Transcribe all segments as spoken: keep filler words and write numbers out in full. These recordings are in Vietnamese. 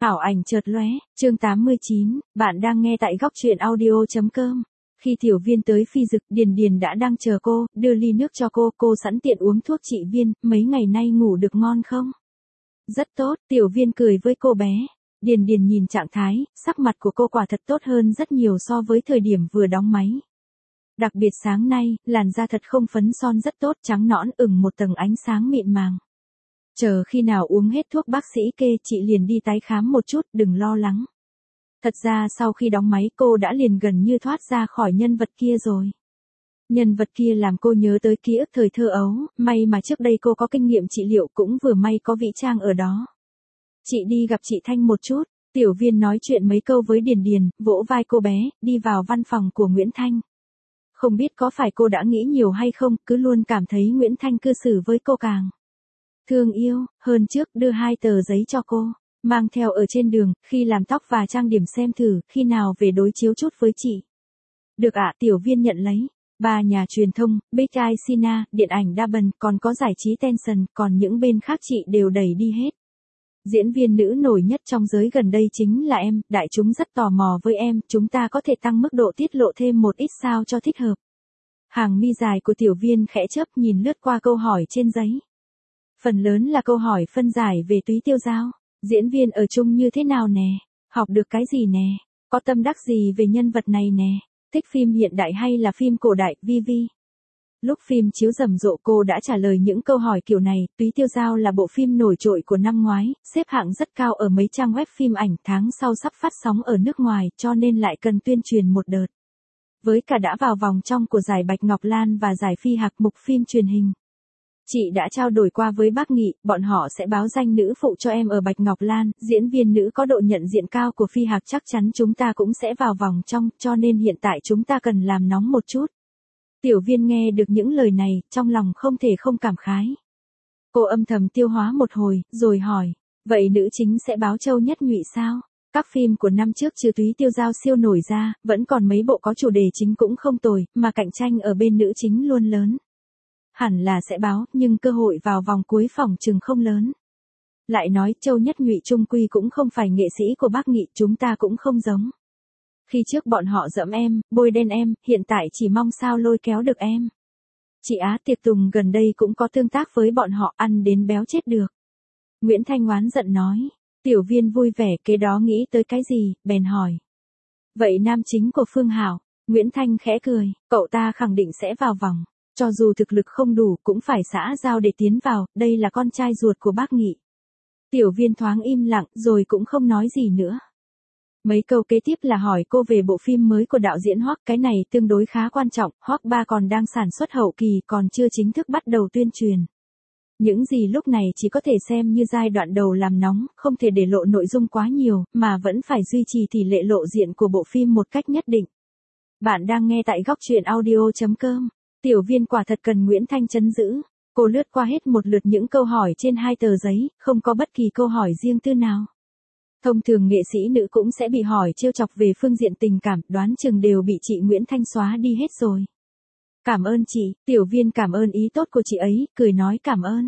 Ảo ảnh chợt lóe, chương tám mươi chín, bạn đang nghe tại góc truyện audio.com. Khi Tiểu Viên tới phi dực, Điền Điền đã đang chờ cô, đưa ly nước cho cô, cô sẵn tiện uống thuốc trị viên, mấy ngày nay ngủ được ngon không? Rất tốt, Tiểu Viên cười với cô bé. Điền Điền nhìn trạng thái, sắc mặt của cô quả thật tốt hơn rất nhiều so với thời điểm vừa đóng máy. Đặc biệt sáng nay, làn da thật không phấn son rất tốt, trắng nõn ửng một tầng ánh sáng mịn màng. Chờ khi nào uống hết thuốc bác sĩ kê chị liền đi tái khám một chút, đừng lo lắng. Thật ra sau khi đóng máy cô đã liền gần như thoát ra khỏi nhân vật kia rồi. Nhân vật kia làm cô nhớ tới ký ức thời thơ ấu, may mà trước đây cô có kinh nghiệm trị liệu, cũng vừa may có Vĩ Trang ở đó. Chị đi gặp chị Thanh một chút, Tiểu Viên nói chuyện mấy câu với Điền Điền, vỗ vai cô bé, đi vào văn phòng của Nguyễn Thanh. Không biết có phải cô đã nghĩ nhiều hay không, cứ luôn cảm thấy Nguyễn Thanh cư xử với cô càng thương yêu hơn trước, đưa hai tờ giấy cho cô, mang theo ở trên đường, khi làm tóc và trang điểm xem thử, khi nào về đối chiếu chút với chị. Được ạ, Tiểu Viên nhận lấy. Ba nhà truyền thông, Big Eye Cine, điện ảnh Daban, còn có giải trí Tension, còn những bên khác chị đều đẩy đi hết. Diễn viên nữ nổi nhất trong giới gần đây chính là em, đại chúng rất tò mò với em, chúng ta có thể tăng mức độ tiết lộ thêm một ít sao cho thích hợp. Hàng mi dài của Tiểu Viên khẽ chớp, nhìn lướt qua câu hỏi trên giấy. Phần lớn là câu hỏi phân giải về Túy Tiêu Dao. Diễn viên ở chung như thế nào nè? Học được cái gì nè? Có tâm đắc gì về nhân vật này nè? Thích phim hiện đại hay là phim cổ đại, vi vi? Lúc phim chiếu rầm rộ cô đã trả lời những câu hỏi kiểu này. Túy Tiêu Dao là bộ phim nổi trội của năm ngoái, xếp hạng rất cao ở mấy trang web phim ảnh, tháng sau sắp phát sóng ở nước ngoài, cho nên lại cần tuyên truyền một đợt. Với cả đã vào vòng trong của giải Bạch Ngọc Lan và giải Phi Hạc mục phim truyền hình. Chị đã trao đổi qua với bác Nghị, bọn họ sẽ báo danh nữ phụ cho em ở Bạch Ngọc Lan, diễn viên nữ có độ nhận diện cao của Phi Hạc chắc chắn chúng ta cũng sẽ vào vòng trong, cho nên hiện tại chúng ta cần làm nóng một chút. Tiểu Viên nghe được những lời này, trong lòng không thể không cảm khái. Cô âm thầm tiêu hóa một hồi, rồi hỏi, vậy nữ chính sẽ báo Châu Nhất Nhụy sao? Các phim của năm trước trừ Túy Tiêu Dao siêu nổi ra, vẫn còn mấy bộ có chủ đề chính cũng không tồi, mà cạnh tranh ở bên nữ chính luôn lớn. Hẳn là sẽ báo, nhưng cơ hội vào vòng cuối phòng chừng không lớn. Lại nói Châu Nhất Nhụy trung quy cũng không phải nghệ sĩ của bác Nghị, chúng ta cũng không giống. Khi trước bọn họ dẫm em, bôi đen em, hiện tại chỉ mong sao lôi kéo được em. Chị Á Tiệc Tùng gần đây cũng có tương tác với bọn họ, ăn đến béo chết được. Nguyễn Thanh oán giận nói. Tiểu Viên vui vẻ, kế đó nghĩ tới cái gì, bèn hỏi. Vậy nam chính của Phương Hảo? Nguyễn Thanh khẽ cười, cậu ta khẳng định sẽ vào vòng. Cho dù thực lực không đủ cũng phải xã giao để tiến vào, đây là con trai ruột của bác Nghị. Tiểu Viên thoáng im lặng rồi cũng không nói gì nữa. Mấy câu kế tiếp là hỏi cô về bộ phim mới của đạo diễn Hoắc, cái này tương đối khá quan trọng, Hoắc ba còn đang sản xuất hậu kỳ, còn chưa chính thức bắt đầu tuyên truyền. Những gì lúc này chỉ có thể xem như giai đoạn đầu làm nóng, không thể để lộ nội dung quá nhiều, mà vẫn phải duy trì tỷ lệ lộ diện của bộ phim một cách nhất định. Bạn đang nghe tại góc truyện audio.com. Tiểu Viên quả thật cần Nguyễn Thanh trấn giữ. Cô lướt qua hết một lượt những câu hỏi trên hai tờ giấy, không có bất kỳ câu hỏi riêng tư nào. Thông thường nghệ sĩ nữ cũng sẽ bị hỏi trêu chọc về phương diện tình cảm, đoán chừng đều bị chị Nguyễn Thanh xóa đi hết rồi. Cảm ơn chị, Tiểu Viên cảm ơn ý tốt của chị ấy, cười nói cảm ơn.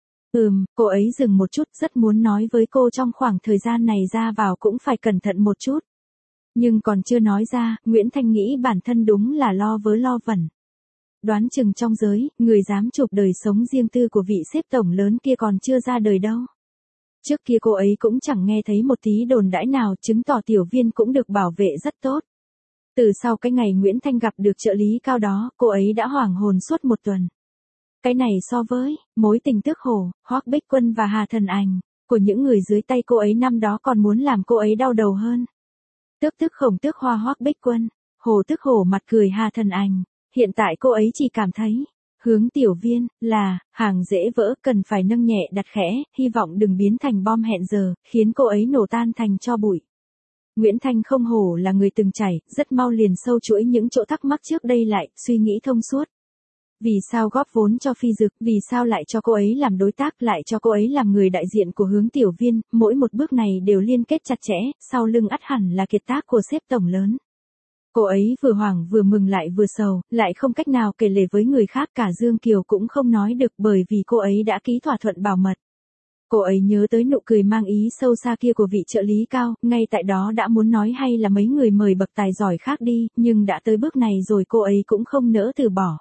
Ừm, cô ấy dừng một chút, rất muốn nói với cô trong khoảng thời gian này ra vào cũng phải cẩn thận một chút. Nhưng còn chưa nói ra, Nguyễn Thanh nghĩ bản thân đúng là lo vớ lo vẩn. Đoán chừng trong giới, người dám chụp đời sống riêng tư của vị sếp tổng lớn kia còn chưa ra đời đâu. Trước kia cô ấy cũng chẳng nghe thấy một tí đồn đãi nào, chứng tỏ Tiểu Viên cũng được bảo vệ rất tốt. Từ sau cái ngày Nguyễn Thanh gặp được trợ lý cao đó, cô ấy đã hoảng hồn suốt một tuần. Cái này so với mối tình Tước Hổ, Hoắc Bích Quân và Hà Thần Ảnh của những người dưới tay cô ấy năm đó còn muốn làm cô ấy đau đầu hơn. Tước Tước Khổng Tước Hoa Hoắc Bích Quân, Hổ Tước Hổ mặt cười Hà Thần Ảnh. Hiện tại cô ấy chỉ cảm thấy, hướng Tiểu Viên, là, hàng dễ vỡ, cần phải nâng nhẹ đặt khẽ, hy vọng đừng biến thành bom hẹn giờ, khiến cô ấy nổ tan thành tro bụi. Nguyễn Thanh không hổ là người từng trải, rất mau liền sâu chuỗi những chỗ thắc mắc trước đây lại, suy nghĩ thông suốt. Vì sao góp vốn cho Phi Dực, vì sao lại cho cô ấy làm đối tác, lại cho cô ấy làm người đại diện của hướng Tiểu Viên, mỗi một bước này đều liên kết chặt chẽ, sau lưng ắt hẳn là kiệt tác của sếp tổng lớn. Cô ấy vừa hoảng vừa mừng lại vừa sầu, lại không cách nào kể lể với người khác, cả Dương Kiều cũng không nói được bởi vì cô ấy đã ký thỏa thuận bảo mật. Cô ấy nhớ tới nụ cười mang ý sâu xa kia của vị trợ lý cao, ngay tại đó đã muốn nói hay là mấy người mời bậc tài giỏi khác đi, nhưng đã tới bước này rồi cô ấy cũng không nỡ từ bỏ.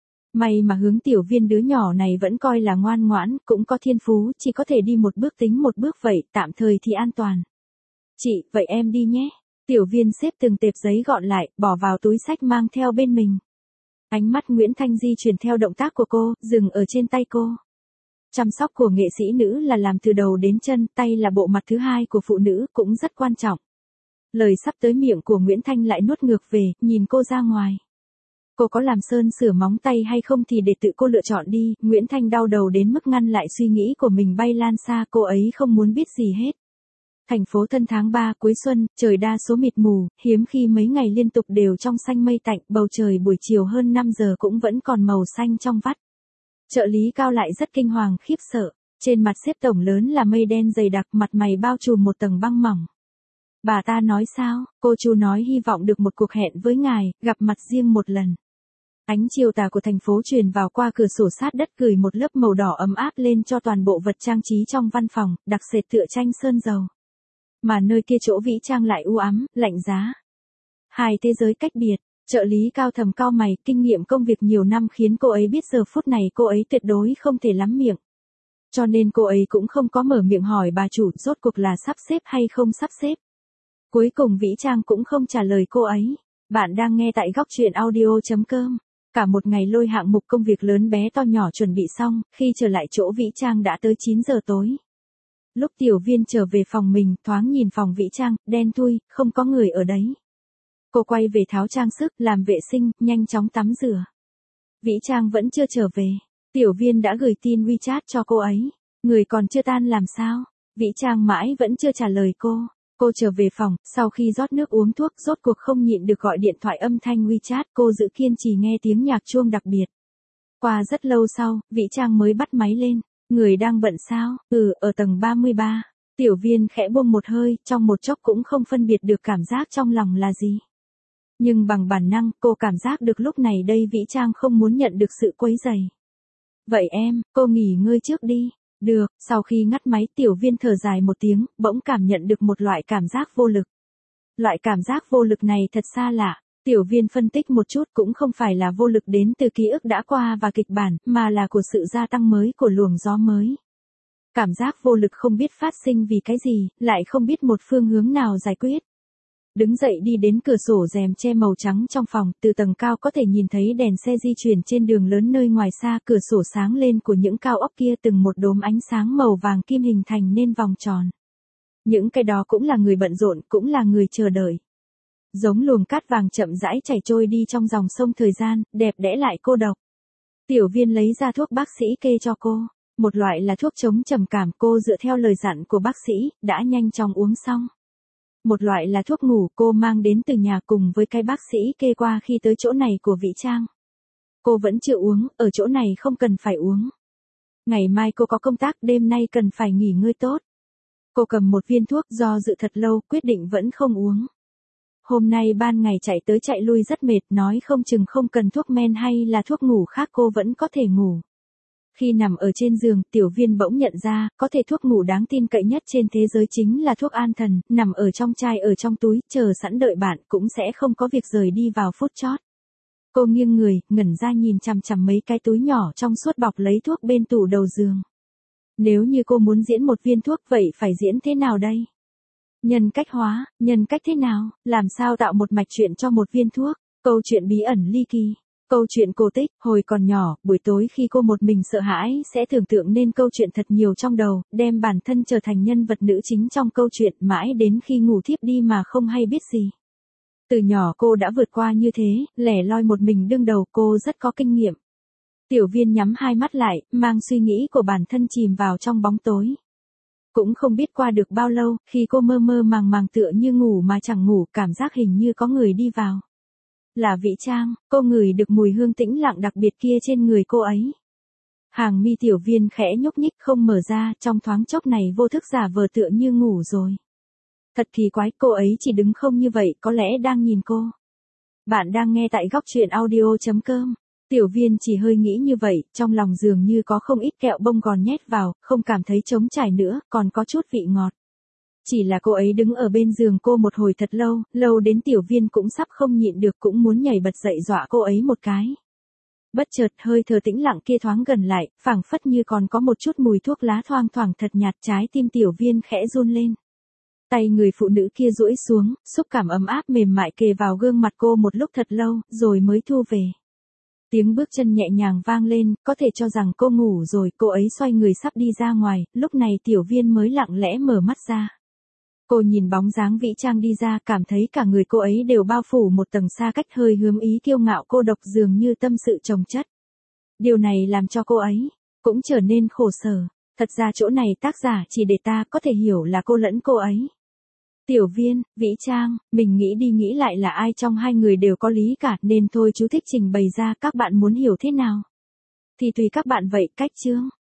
May mà Hướng Tiểu Viên đứa nhỏ này vẫn coi là ngoan ngoãn, cũng có thiên phú, chỉ có thể đi một bước tính một bước vậy, tạm thời thì an toàn. Chị, vậy em đi nhé. Tiểu Viên xếp từng tệp giấy gọn lại, bỏ vào túi xách mang theo bên mình. Ánh mắt Nguyễn Thanh di chuyển theo động tác của cô, dừng ở trên tay cô. Chăm sóc của nghệ sĩ nữ là làm từ đầu đến chân, tay là bộ mặt thứ hai của phụ nữ, cũng rất quan trọng. Lời sắp tới miệng của Nguyễn Thanh lại nuốt ngược về, nhìn cô ra ngoài. Cô có làm sơn sửa móng tay hay không thì để tự cô lựa chọn đi, Nguyễn Thanh đau đầu đến mức ngăn lại suy nghĩ của mình bay lan xa, cô ấy không muốn biết gì hết. Thành phố Thân tháng ba cuối xuân, trời đa số mịt mù, hiếm khi mấy ngày liên tục đều trong xanh mây tạnh, bầu trời buổi chiều hơn năm giờ cũng vẫn còn màu xanh trong vắt. Trợ lý Cao lại rất kinh hoàng khiếp sợ, trên mặt xếp tổng lớn là mây đen dày đặc, mặt mày bao trùm một tầng băng mỏng. Bà ta nói sao? Cô chú nói hy vọng được một cuộc hẹn với ngài, gặp mặt riêng một lần. Ánh chiều tà của thành phố truyền vào qua cửa sổ sát đất, gửi một lớp màu đỏ ấm áp lên cho toàn bộ vật trang trí trong văn phòng, đặc sệt tựa tranh sơn dầu. Mà nơi kia chỗ Vĩ Trang lại u ám, lạnh giá. Hai thế giới cách biệt, trợ lý Cao thầm cau mày, kinh nghiệm công việc nhiều năm khiến cô ấy biết giờ phút này cô ấy tuyệt đối không thể lắm miệng. Cho nên cô ấy cũng không có mở miệng hỏi bà chủ rốt cuộc là sắp xếp hay không sắp xếp. Cuối cùng Vĩ Trang cũng không trả lời cô ấy. Bạn đang nghe tại góc truyện audio chấm com. Cả một ngày lôi hạng mục công việc lớn bé to nhỏ chuẩn bị xong, khi trở lại chỗ Vĩ Trang đã tới chín giờ tối. Lúc Tiểu Viên trở về phòng mình, thoáng nhìn phòng Vĩ Trang, đen thui, không có người ở đấy. Cô quay về tháo trang sức, làm vệ sinh, nhanh chóng tắm rửa. Vĩ Trang vẫn chưa trở về. Tiểu Viên đã gửi tin WeChat cho cô ấy. Người còn chưa tan làm sao? Vĩ Trang mãi vẫn chưa trả lời cô. Cô trở về phòng, sau khi rót nước uống thuốc, rốt cuộc không nhịn được gọi điện thoại âm thanh WeChat, cô giữ kiên trì nghe tiếng nhạc chuông đặc biệt. Qua rất lâu sau, Vĩ Trang mới bắt máy lên. Người đang bận sao? Ừ, ở tầng ba mươi ba. Tiểu Viên khẽ buông một hơi, trong một chốc cũng không phân biệt được cảm giác trong lòng là gì. Nhưng bằng bản năng, cô cảm giác được lúc này đây Vĩ Trang không muốn nhận được sự quấy rầy. Vậy em, cô nghỉ ngơi trước đi. Được, sau khi ngắt máy Tiểu Viên thở dài một tiếng, bỗng cảm nhận được một loại cảm giác vô lực. Loại cảm giác vô lực này thật xa lạ. Tiểu Viên phân tích một chút, cũng không phải là vô lực đến từ ký ức đã qua và kịch bản, mà là của sự gia tăng mới của luồng gió mới. Cảm giác vô lực không biết phát sinh vì cái gì, lại không biết một phương hướng nào giải quyết. Đứng dậy đi đến cửa sổ rèm che màu trắng trong phòng, từ tầng cao có thể nhìn thấy đèn xe di chuyển trên đường lớn nơi ngoài xa, cửa sổ sáng lên của những cao ốc kia từng một đốm ánh sáng màu vàng kim hình thành nên vòng tròn. Những cái đó cũng là người bận rộn, cũng là người chờ đợi. Giống luồng cát vàng chậm rãi chảy trôi đi trong dòng sông thời gian, đẹp đẽ lại cô độc. Tiểu Viên lấy ra thuốc bác sĩ kê cho cô. Một loại là thuốc chống trầm cảm, cô dựa theo lời dặn của bác sĩ, đã nhanh chóng uống xong. Một loại là thuốc ngủ cô mang đến từ nhà cùng với cái bác sĩ kê qua khi tới chỗ này của Vĩ Trang. Cô vẫn chưa uống, ở chỗ này không cần phải uống. Ngày mai cô có công tác, đêm nay cần phải nghỉ ngơi tốt. Cô cầm một viên thuốc do dự thật lâu, quyết định vẫn không uống. Hôm nay ban ngày chạy tới chạy lui rất mệt, nói không chừng không cần thuốc men hay là thuốc ngủ khác cô vẫn có thể ngủ. Khi nằm ở trên giường, Tiểu Viên bỗng nhận ra, có thể thuốc ngủ đáng tin cậy nhất trên thế giới chính là thuốc an thần, nằm ở trong chai ở trong túi, chờ sẵn đợi bạn, cũng sẽ không có việc rời đi vào phút chót. Cô nghiêng người, ngẩn ra nhìn chằm chằm mấy cái túi nhỏ trong suốt bọc lấy thuốc bên tủ đầu giường. Nếu như cô muốn diễn một viên thuốc, vậy phải diễn thế nào đây? Nhân cách hóa, nhân cách thế nào? Làm sao tạo một mạch truyện cho một viên thuốc? Câu chuyện bí ẩn ly kỳ. Câu chuyện cổ tích, hồi còn nhỏ, buổi tối khi cô một mình sợ hãi, sẽ tưởng tượng nên câu chuyện thật nhiều trong đầu, đem bản thân trở thành nhân vật nữ chính trong câu chuyện, mãi đến khi ngủ thiếp đi mà không hay biết gì. Từ nhỏ cô đã vượt qua như thế, lẻ loi một mình đương đầu, cô rất có kinh nghiệm. Tiểu Viên nhắm hai mắt lại, mang suy nghĩ của bản thân chìm vào trong bóng tối. Cũng không biết qua được bao lâu, khi cô mơ mơ màng màng tựa như ngủ mà chẳng ngủ, cảm giác hình như có người đi vào. Là Vĩ Trang, cô ngửi được mùi hương tĩnh lặng đặc biệt kia trên người cô ấy. Hàng mi Tiểu Viên khẽ nhúc nhích không mở ra, trong thoáng chốc này vô thức giả vờ tựa như ngủ rồi. Thật kỳ quái, cô ấy chỉ đứng không như vậy, có lẽ đang nhìn cô. Bạn đang nghe tại góc truyện audio chấm com. Tiểu Viên chỉ hơi nghĩ như vậy, trong lòng dường như có không ít kẹo bông gòn nhét vào, không cảm thấy trống trải nữa, còn có chút vị ngọt. Chỉ là cô ấy đứng ở bên giường cô một hồi thật lâu, lâu đến Tiểu Viên cũng sắp không nhịn được cũng muốn nhảy bật dậy dọa cô ấy một cái. Bất chợt hơi thở tĩnh lặng kia thoáng gần lại, phảng phất như còn có một chút mùi thuốc lá thoang thoảng thật nhạt, trái tim Tiểu Viên khẽ run lên. Tay người phụ nữ kia duỗi xuống, xúc cảm ấm áp mềm mại kề vào gương mặt cô một lúc thật lâu, rồi mới thu về. Tiếng bước chân nhẹ nhàng vang lên, có thể cho rằng cô ngủ rồi, cô ấy xoay người sắp đi ra ngoài, lúc này Tiểu Viên mới lặng lẽ mở mắt ra. Cô nhìn bóng dáng Vĩ Trang đi ra, cảm thấy cả người cô ấy đều bao phủ một tầng xa cách hơi hướng ý kiêu ngạo cô độc dường như tâm sự chồng chất. Điều này làm cho cô ấy cũng trở nên khổ sở, thật ra chỗ này tác giả chỉ để ta có thể hiểu là cô lẫn cô ấy. Tiểu Viên, Vĩ Trang, mình nghĩ đi nghĩ lại là ai trong hai người đều có lý cả nên thôi chú thích trình bày ra, các bạn muốn hiểu thế nào thì tùy các bạn vậy. Cách chương